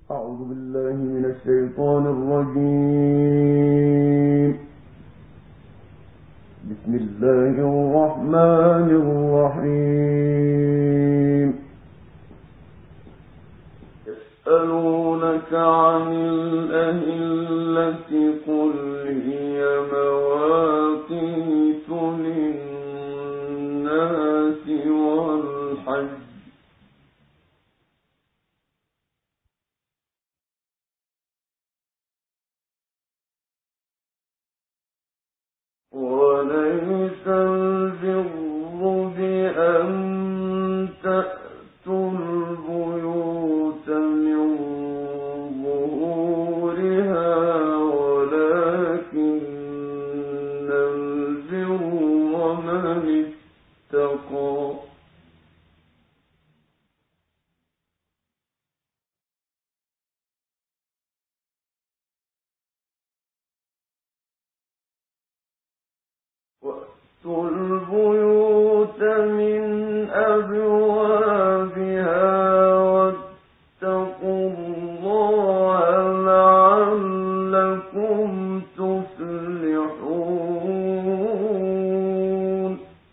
أعوذ بالله من الشيطان الرجيم. بسم الله الرحمن الرحيم. يسألونك عن الأهلة قل هي مواقيت للناس والحج وليس البر بأن تأتوا البيوت من ظهورها ولكن البر من اتقى وَأْتُوا الْبُيُوتَ مِنْ أَبْوَابِهَا وَاتَّقُوا اللَّهَ لَعَلَّكُمْ تُفْلِحُونَ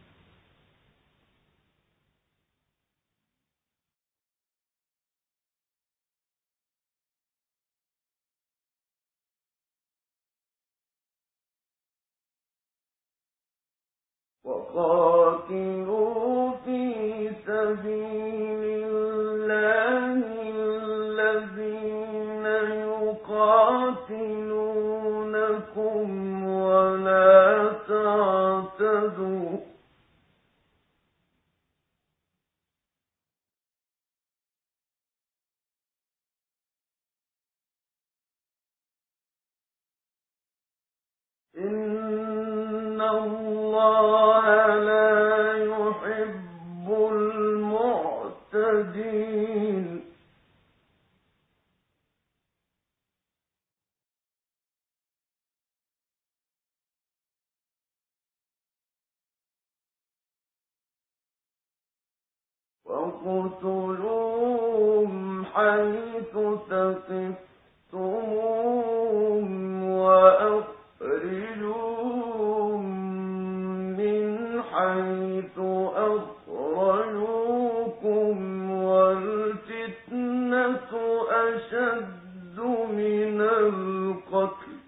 وَقَاتِلُوا فِي سَبِيلِ اللَّهِ الَّذِينَ يُقَاتِلُونَكُمْ وَلَا تَعْتَدُوا إِنَّ اللَّهَ لَا يُحِبُّ الْمُعْتَدِينَ وَاقْتُلُوهُمْ حَيْثُ ثَقِفْتُمُوهُمْ وَأَخْرِجُوهُم مِّنْ حَيْثُ أَخْرَجُوكُمْ وَالْفِتْنَةُ أَشَدُّ مِنَ الْقَتْلِ ۚ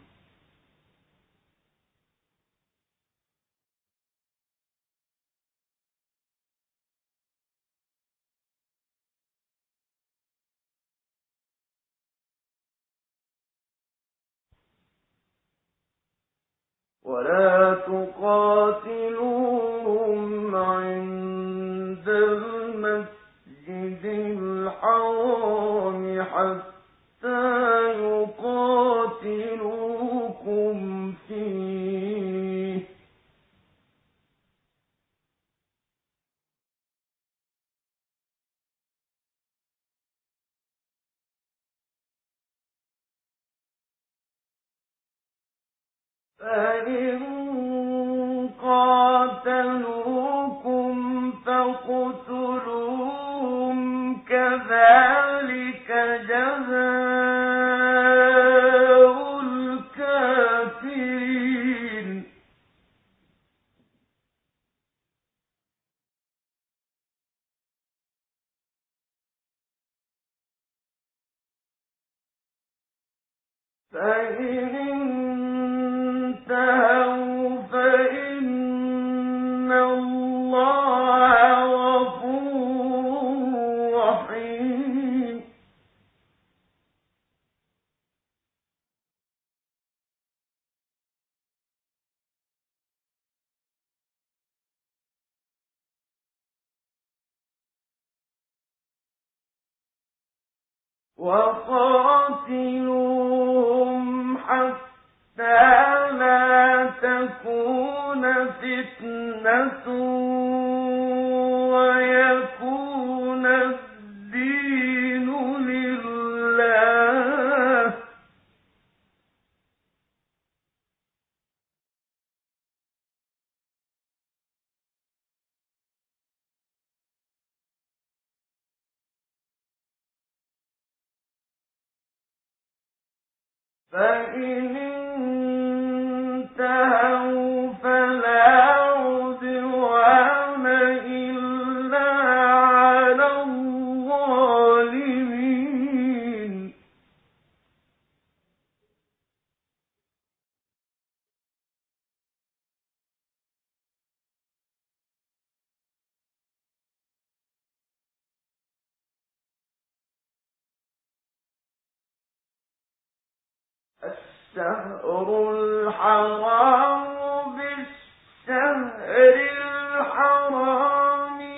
وَلَا تُقَاتِلُوهُمْ عِندَ الْمَسْجِدِ الْحَرَامِ حَتَّىٰ يُقَاتِلُوكُمْ فِيهِ ۖ فَإِن قَاتَلُوكُمْ فَاقْتُلُوهُمْ ۖ كَذَٰلِكَ جَزَاءُ الْكَافِرِينَ فَإِنِ انتَهَوْا فَإِنَّ اللَّهَ غَفُورٌ رَّحِيمٌ وَقَاتِلُوهُمْ حَتَّىٰ لَا تَكُونَ فِتْنَةٌ وَيَكُونَ الدِّينُ لِلَّهِ ۖ فإن انتهوا فلا عدوان إلا على الظالمين. الشهر الحرام بالشهر الحرام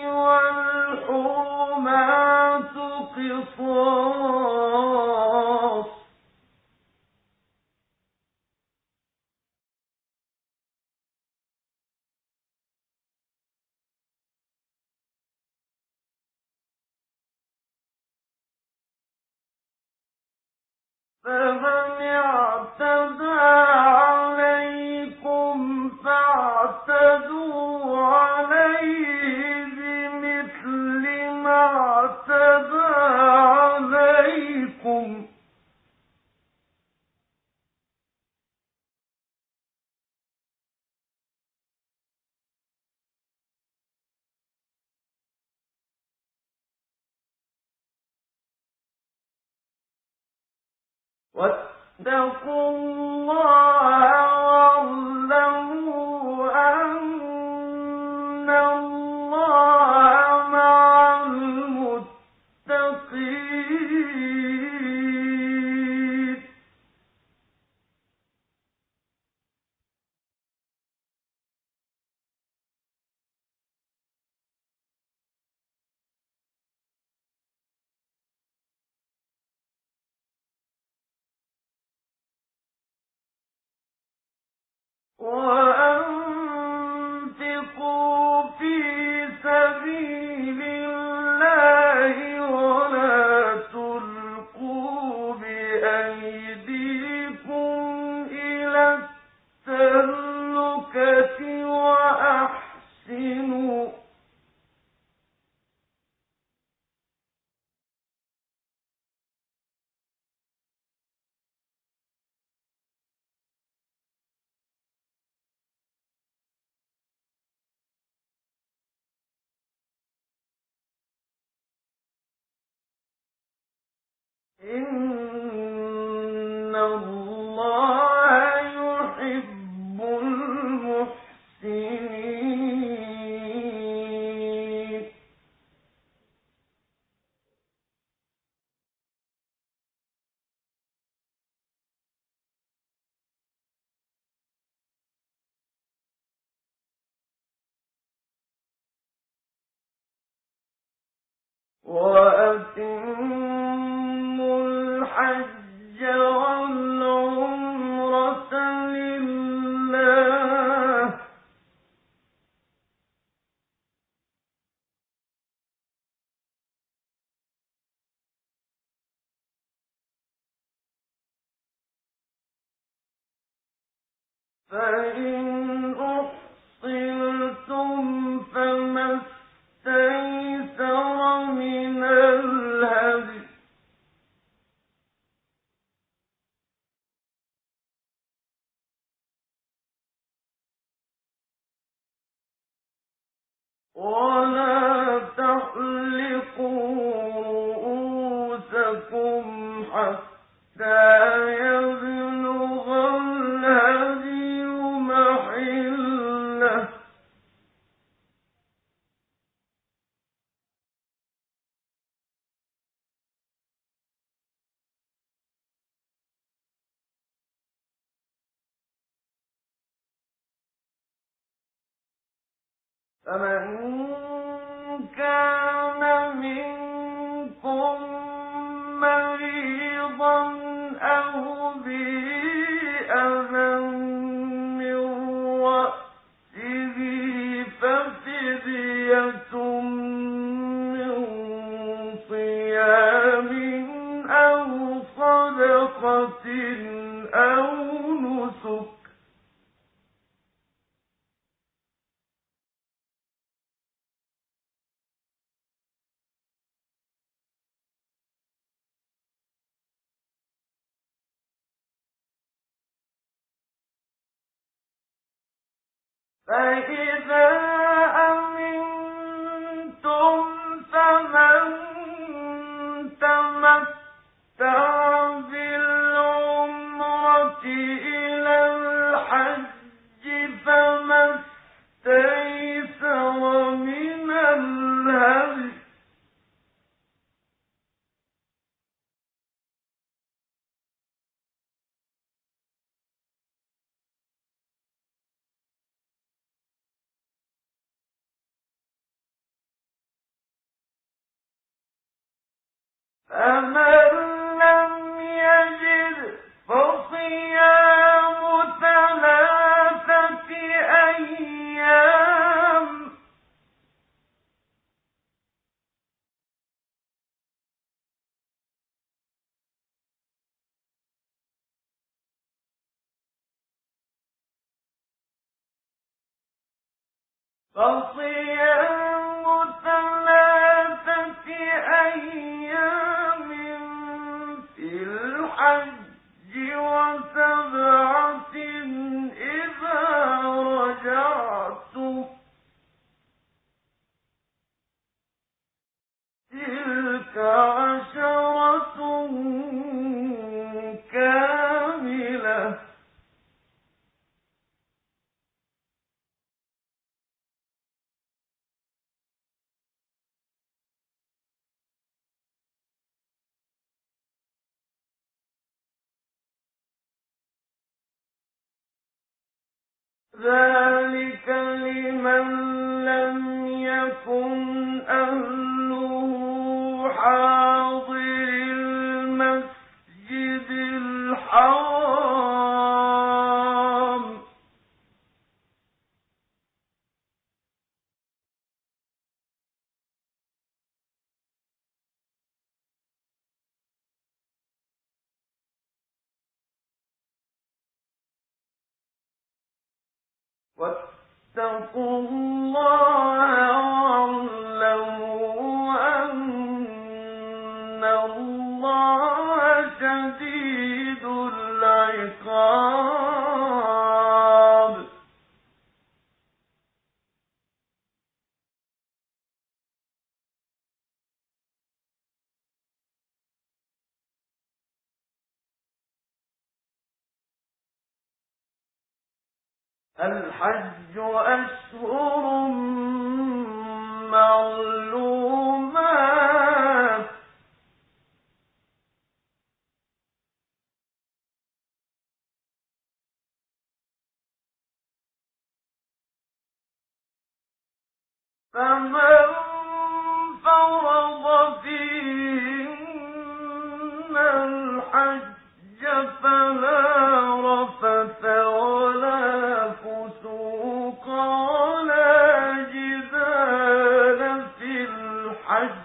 والحرمات قصاص. فمن اعتدى عليكم فاعتدوا عليه بمثل ما اعتدى عليكم. واتقوا الله واعلموا أن الله مع المتقين. وأنفقوا في سبيل الله ولا تلقوا بأيديكم إلى التهلكة وأحسنوا إن الله يحب المحسنين. وأتموا الحج والعمرة لله. فإن أحصرتم فما استيسر من الهدي. ولا تحلقوا رؤوسكم حتى يبلغ الهدي محله. فمن كان منكم مريضا أو به أذى من رأسه ففدية من صيام أو صدقة أو نسك. فإذا أمنتم فمن تمتع بالعمرة إلى الحج فما استيسر من الهدي فمن لم يجد فصيام 3 أيام فصيام 3 أيام في الحج و7 إذا رجعتم تلك 10 كاملة ذلك لمن لم يكن أهله حاضر المسجد الحرام واتقوا الله واعلموا أن الله شديد العقاب الحج أشهر معلومات فمن فرض فيهن الحج فلا رفث ولا فسوق ولا جدال في الحج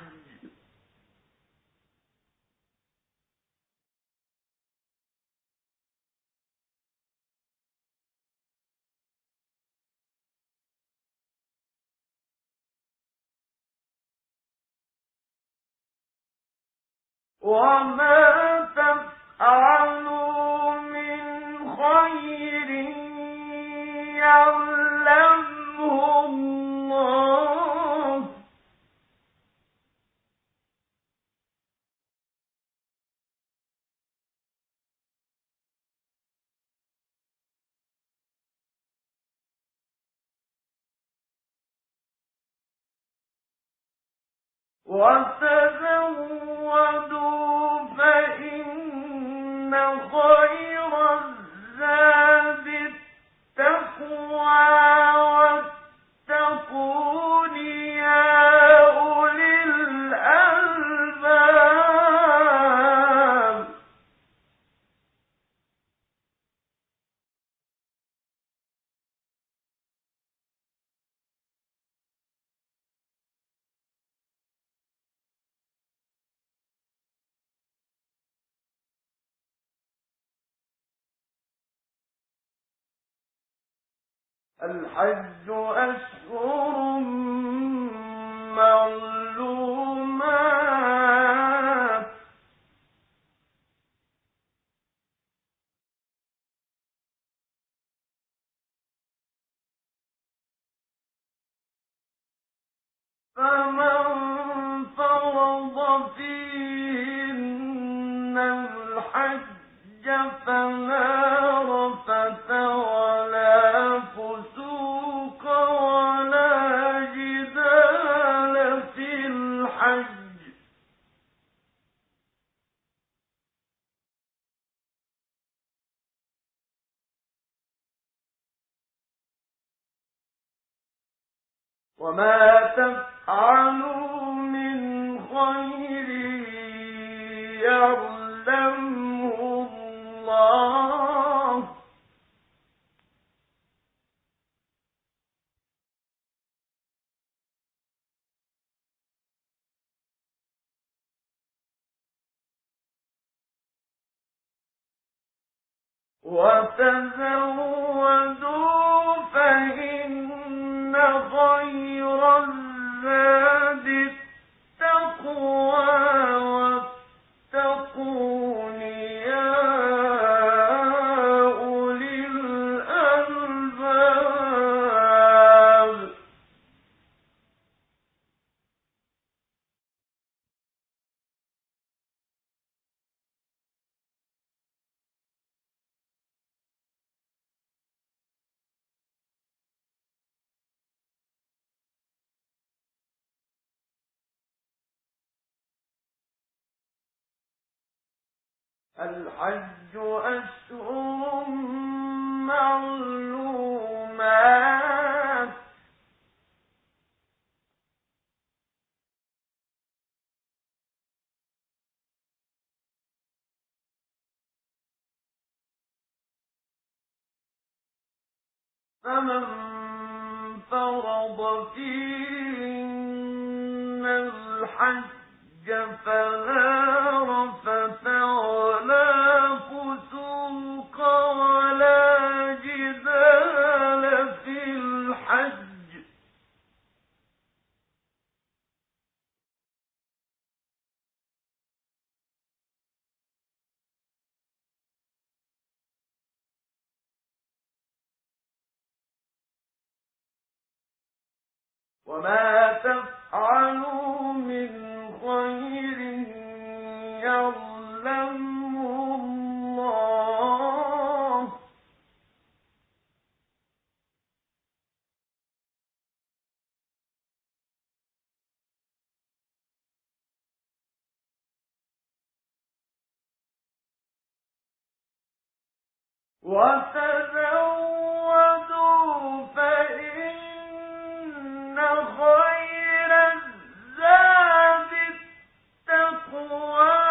وما تفعلوا من خير يعلمه الله وتزودوا فإن خير الزاد التقوى واتقون يا أولي الألباب الحج أشهر معلومات فمن فرض فيهن الحج فلا رفث ولا فسوق ولا جدال في الحج وما تفعلوا من خير يعلمه الله وتزودوا فإن خير الزاد التقوى واتقون يا أولي الألباب الحج أشهر معلومات فمن فرض فيهن الحج فلا رفث ولا فسوق ولا جدال في الحج وما تفعلوا من خير يعلمه الله وتزودوا فإن خير الزاد التقوى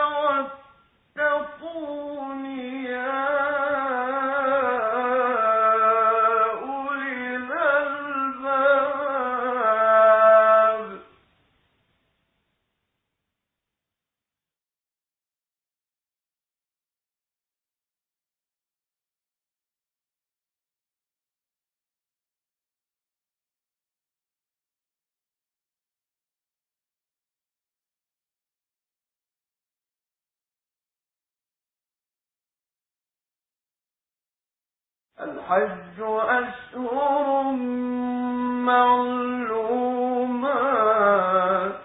واتقون يا أولي الألباب الحج أشهر معلومات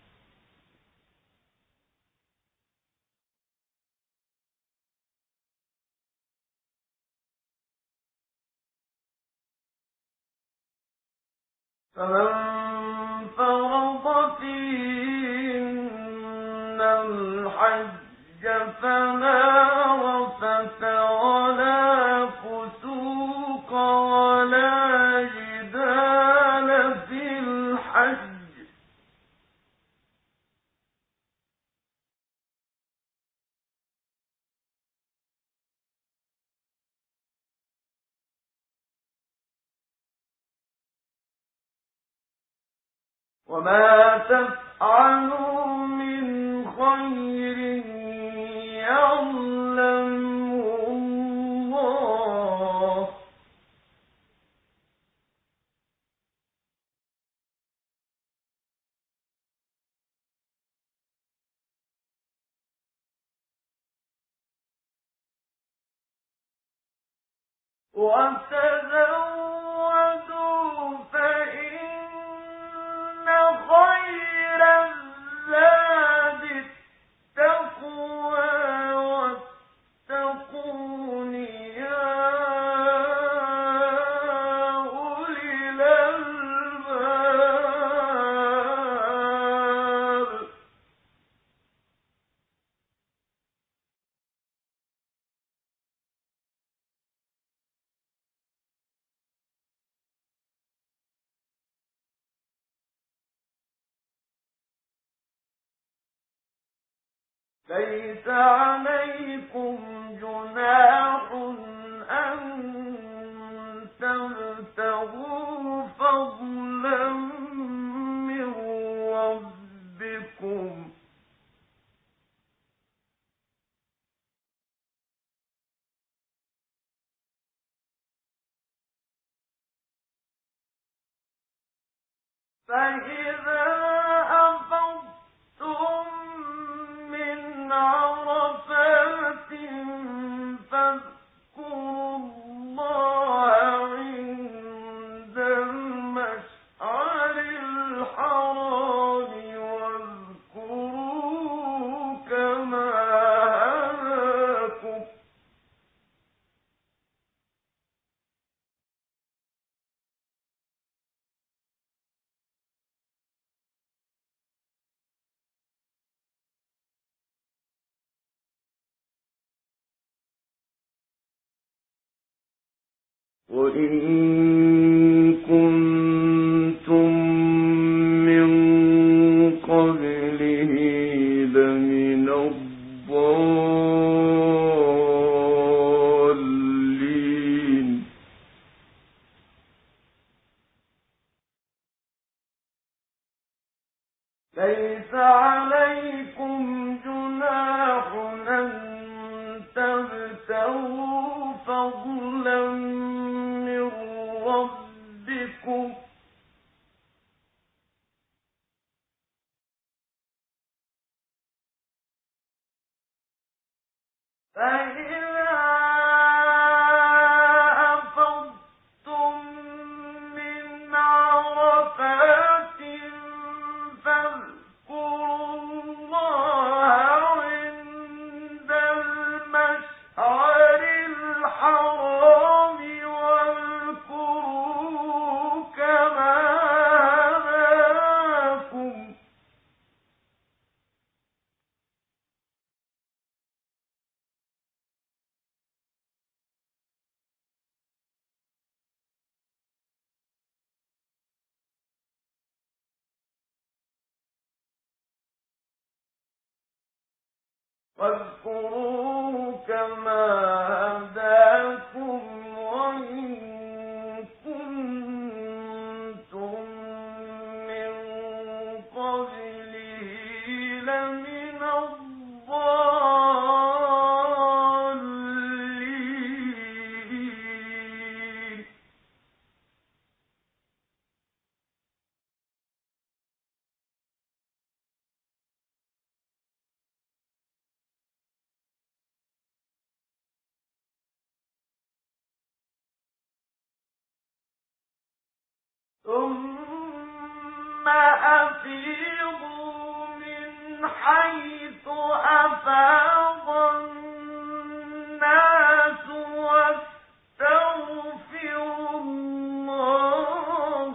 فمن فرض فيهن الحج فلا رفث ولا فسوق ولا جدال في الحج وما تفعلوا من خير يعلمه الله وتزودوا فإن ليس عليكم جناح أن تبتغوا فضلا من ربكم فإذا أفضتم من عرفات فاذكروا الله عند المشعر الحرام واذكروه كما هداكم وإن كنتم من قبله لمن الضالين ليس عليكم جناح أن تبتغوا فضلا من ربكم فإذا أفضتم من عرفات فاذكروا الله عند المشعر الحرام واذكروه كما هداكم واذكروه كما هداكم وإن كنتم من قبله لمن الضالين ثم أفيضوا من حيث أفاض الناس واستغفروا الله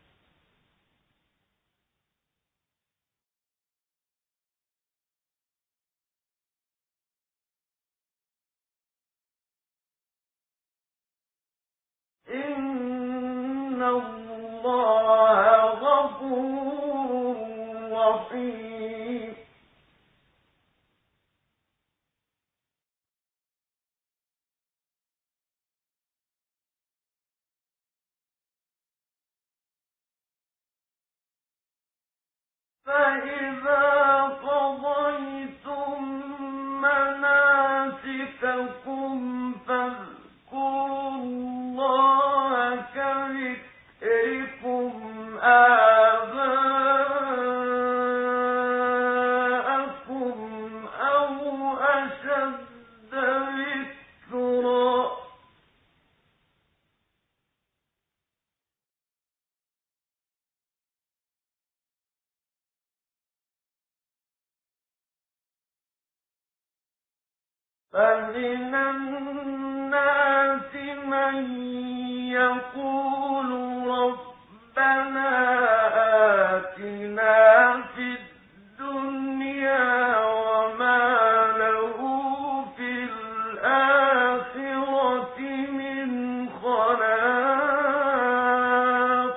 إن الله غفور رحيم فإذا قضيتم مناسككم فاذكروا الله كذكركم آباءكم أو أشد ذكرا فمن الناس من يقول ربنا آتنا في الدنيا وما له في الآخرة من خلاق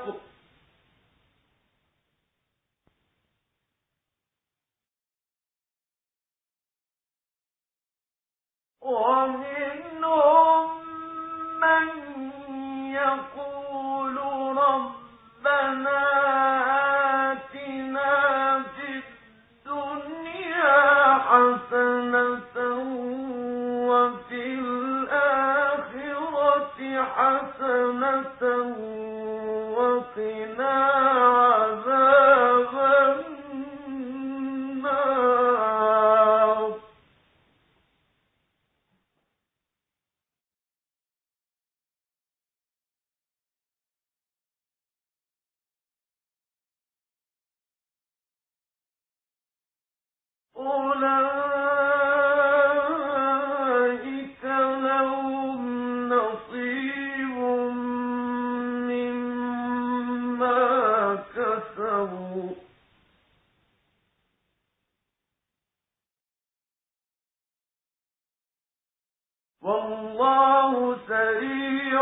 ومنهم من يقول ربنا آتنا في الدنيا حسنة وفي الآخرة حسنة وقنا عذاب النار. أولئك لهم نصيب مما كسبوا والله سريع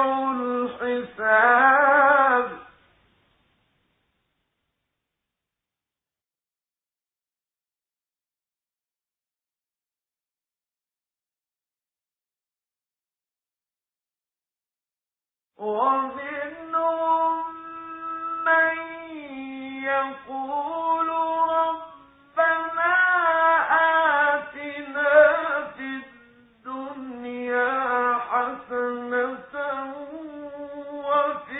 الحساب. ومنهم من يقول ربنا آتنا في الدنيا حسنة وفي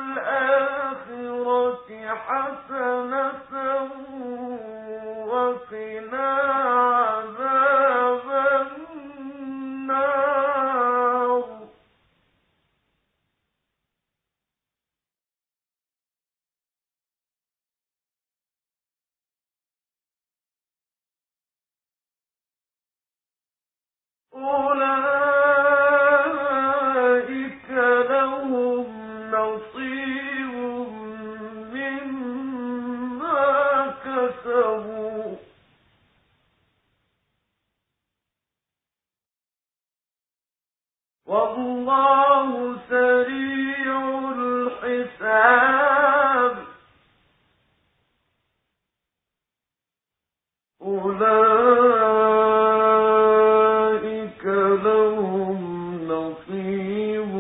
الآخرة حسنة وقنا عذاب النار. أولئك لهم نصيب مما كسبوا والله سريع الحساب. أولئك لهم نصيب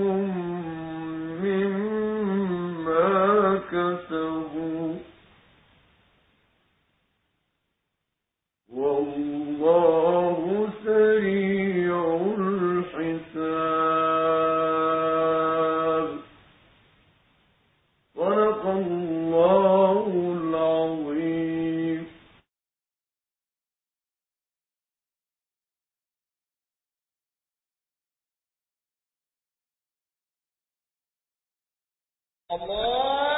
مما كسبوا والله سريع الحساب. صدق الله العظيم. الله